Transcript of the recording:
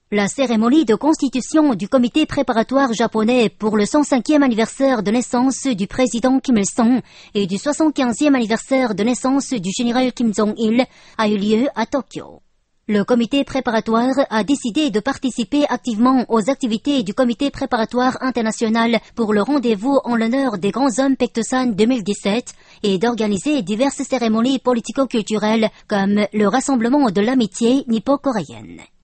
La cérémonie de constitution du comité préparatoire japonais pour le 105e anniversaire de naissance du président Kim Il-sung et du 75e anniversaire de naissance du général Kim Jong-il a eu lieu à Tokyo. Le comité préparatoire a décidé de participer activement aux activités du comité préparatoire international pour le rendez-vous en l'honneur des grands hommes Paektusan 2017 et d'organiser diverses cérémonies politico-culturelles comme le rassemblement de l'amitié nippo-coréenne.